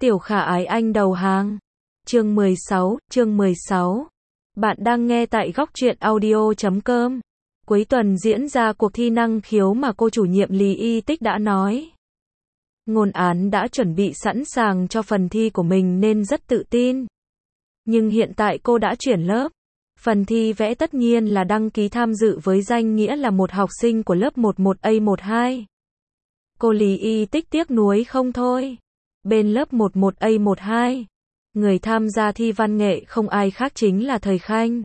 Tiểu Khả Ái Anh đầu hàng. Chương 16. Bạn đang nghe tại góc truyện audio.com. Cuối tuần diễn ra cuộc thi năng khiếu mà cô chủ nhiệm Lý Y Tích đã nói. Ngôn Án đã chuẩn bị sẵn sàng cho phần thi của mình nên rất tự tin. Nhưng hiện tại cô đã chuyển lớp. Phần thi vẽ tất nhiên là đăng ký tham dự với danh nghĩa là một học sinh của lớp 11A12. Cô Lý Y Tích tiếc nuối không thôi. Bên lớp 11A12, người tham gia thi văn nghệ không ai khác chính là Thời Khanh.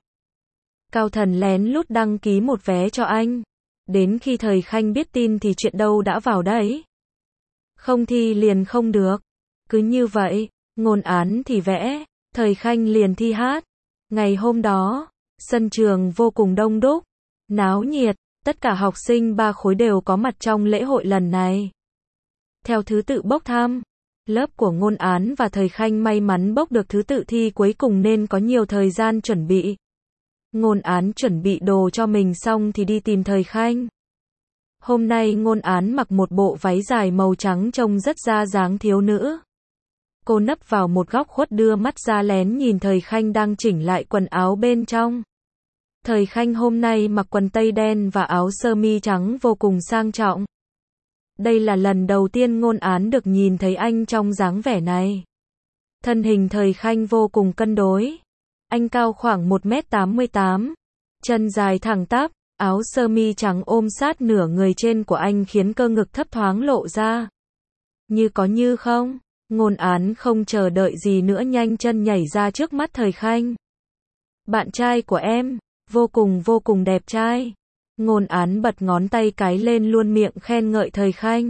Cao Thần lén lút đăng ký một vé cho anh. Đến khi Thời Khanh biết tin thì chuyện đâu đã vào đấy. Không thi liền không được. Cứ như vậy, Ngôn Án thì vẽ, Thời Khanh liền thi hát. Ngày hôm đó, sân trường vô cùng đông đúc, náo nhiệt, tất cả học sinh 3 khối đều có mặt trong lễ hội lần này. Theo thứ tự bốc thăm, lớp của Ngôn Án và Thời Khanh may mắn bốc được thứ tự thi cuối cùng nên có nhiều thời gian chuẩn bị. Ngôn Án chuẩn bị đồ cho mình xong thì đi tìm Thời Khanh. Hôm nay Ngôn Án mặc một bộ váy dài màu trắng trông rất ra dáng thiếu nữ. Cô nấp vào một góc khuất đưa mắt ra lén nhìn Thời Khanh đang chỉnh lại quần áo bên trong. Thời Khanh hôm nay mặc quần tây đen và áo sơ mi trắng vô cùng sang trọng. Đây là lần đầu tiên Ngôn Án được nhìn thấy anh trong dáng vẻ này. Thân hình Thời Khanh vô cùng cân đối. Anh cao khoảng 1m88, chân dài thẳng tắp, áo sơ mi trắng ôm sát nửa người trên của anh khiến cơ ngực thấp thoáng lộ ra. Như có như không, Ngôn Án không chờ đợi gì nữa nhanh chân nhảy ra trước mắt Thời Khanh. Bạn trai của em, vô cùng đẹp trai. Ngôn Án bật ngón tay cái lên luôn miệng khen ngợi Thời Khanh.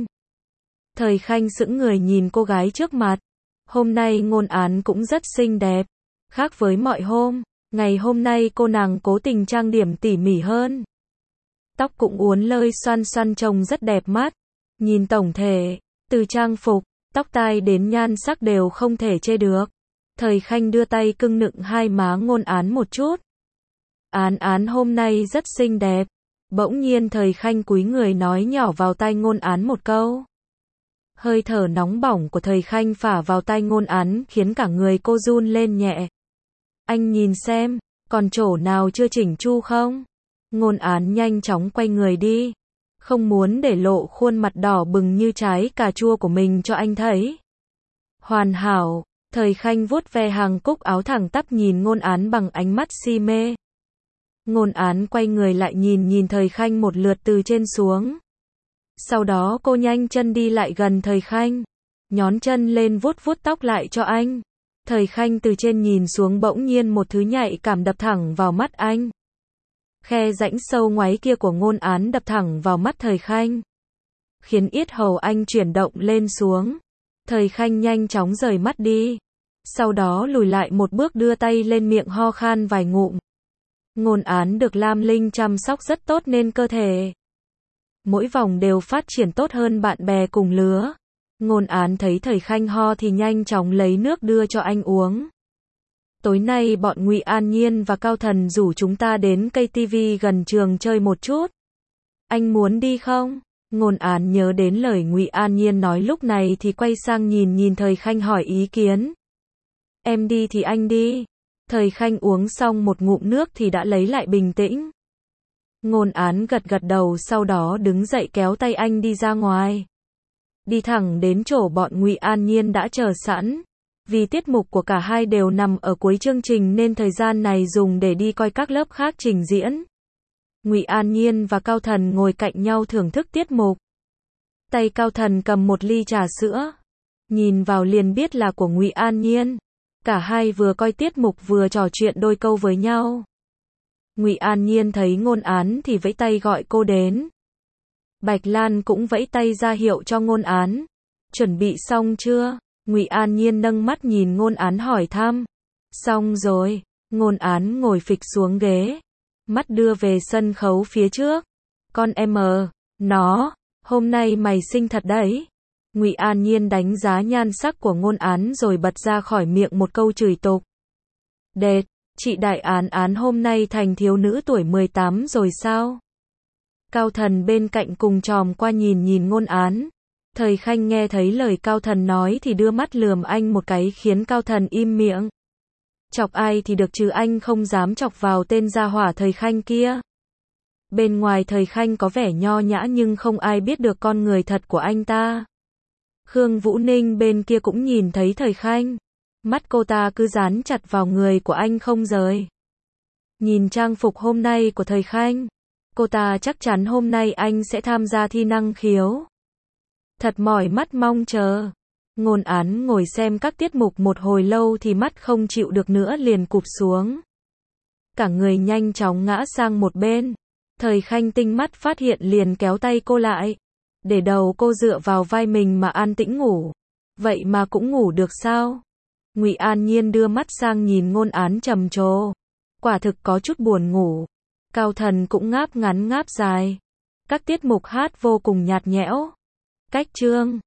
Thời Khanh sững người nhìn cô gái trước mặt. Hôm nay Ngôn Án cũng rất xinh đẹp. Khác với mọi hôm, ngày hôm nay cô nàng cố tình trang điểm tỉ mỉ hơn. Tóc cũng uốn lơi xoăn xoăn trông rất đẹp mắt. Nhìn tổng thể, từ trang phục, tóc tai đến nhan sắc đều không thể chê được. Thời Khanh đưa tay cưng nựng hai má Ngôn Án một chút. Án hôm nay rất xinh đẹp. Bỗng nhiên Thời Khanh cúi người nói nhỏ vào tai Ngôn Án một câu. Hơi thở nóng bỏng của Thời Khanh phả vào tai Ngôn Án khiến cả người cô run lên nhẹ. Anh nhìn xem, còn chỗ nào chưa chỉnh chu không? Ngôn Án nhanh chóng quay người đi. Không muốn để lộ khuôn mặt đỏ bừng như trái cà chua của mình cho anh thấy. Hoàn hảo, Thời Khanh vuốt ve hàng cúc áo thẳng tắp nhìn Ngôn Án bằng ánh mắt si mê. Ngôn Án quay người lại nhìn Thời Khanh một lượt từ trên xuống. Sau đó cô nhanh chân đi lại gần Thời Khanh, nhón chân lên vuốt tóc lại cho anh. Thời Khanh từ trên nhìn xuống bỗng nhiên một thứ nhạy cảm đập thẳng vào mắt anh. Khe rãnh sâu ngoáy kia của Ngôn Án đập thẳng vào mắt Thời Khanh, khiến yết hầu anh chuyển động lên xuống. Thời Khanh nhanh chóng rời mắt đi, sau đó lùi lại một bước đưa tay lên miệng ho khan vài ngụm. Ngôn Án được Lam Linh chăm sóc rất tốt nên cơ thể mỗi vòng đều phát triển tốt hơn bạn bè cùng lứa. Ngôn Án thấy Thời Khanh ho thì nhanh chóng lấy nước đưa cho anh uống. Tối nay bọn Ngụy An Nhiên và Cao Thần rủ chúng ta đến cây tivi gần trường chơi một chút. Anh muốn đi không? Ngôn Án nhớ đến lời Ngụy An Nhiên nói lúc này thì quay sang nhìn Thời Khanh hỏi ý kiến. Em đi thì anh đi. Thời Khanh uống xong một ngụm nước thì đã lấy lại bình tĩnh. Ngôn Án gật đầu sau đó đứng dậy kéo tay anh đi ra ngoài. Đi thẳng đến chỗ bọn Ngụy An Nhiên đã chờ sẵn. Vì tiết mục của cả hai đều nằm ở cuối chương trình nên thời gian này dùng để đi coi các lớp khác trình diễn. Ngụy An Nhiên và Cao Thần ngồi cạnh nhau thưởng thức tiết mục. Tay Cao Thần cầm một ly trà sữa. Nhìn vào liền biết là của Ngụy An Nhiên. Cả hai vừa coi tiết mục vừa trò chuyện đôi câu với nhau. Ngụy An Nhiên thấy Ngôn Án thì vẫy tay gọi cô đến. Bạch Lan cũng vẫy tay ra hiệu cho Ngôn Án. Chuẩn bị xong chưa? Ngụy An Nhiên nâng mắt nhìn Ngôn Án hỏi thăm. Xong rồi. Ngôn Án ngồi phịch xuống ghế, mắt đưa về sân khấu phía trước. Con em nó, hôm nay mày xinh thật đấy. Ngụy An Nhiên đánh giá nhan sắc của Ngôn Án rồi bật ra khỏi miệng một câu chửi tục. Đệt, chị Đại Án hôm nay thành thiếu nữ tuổi 18 rồi sao? Cao Thần bên cạnh cùng chòm qua nhìn Ngôn Án. Thời Khanh nghe thấy lời Cao Thần nói thì đưa mắt lườm anh một cái khiến Cao Thần im miệng. Chọc ai thì được chứ anh không dám chọc vào tên gia hỏa Thời Khanh kia. Bên ngoài Thời Khanh có vẻ nho nhã nhưng không ai biết được con người thật của anh ta. Khương Vũ Ninh bên kia cũng nhìn thấy Thời Khanh. Mắt cô ta cứ dán chặt vào người của anh không rời. Nhìn trang phục hôm nay của Thời Khanh, cô ta chắc chắn hôm nay anh sẽ tham gia thi năng khiếu. Thật mỏi mắt mong chờ. Ngôn Án ngồi xem các tiết mục một hồi lâu thì mắt không chịu được nữa liền cụp xuống. Cả người nhanh chóng ngã sang một bên. Thời Khanh tinh mắt phát hiện liền kéo tay cô lại. Để đầu cô dựa vào vai mình mà an tĩnh ngủ. Vậy mà cũng ngủ được sao? Ngụy An Nhiên đưa mắt sang nhìn Ngôn Án trầm trồ. Quả thực có chút buồn ngủ. Cao Thần cũng ngáp ngắn ngáp dài. Các tiết mục hát vô cùng nhạt nhẽo. Cách chương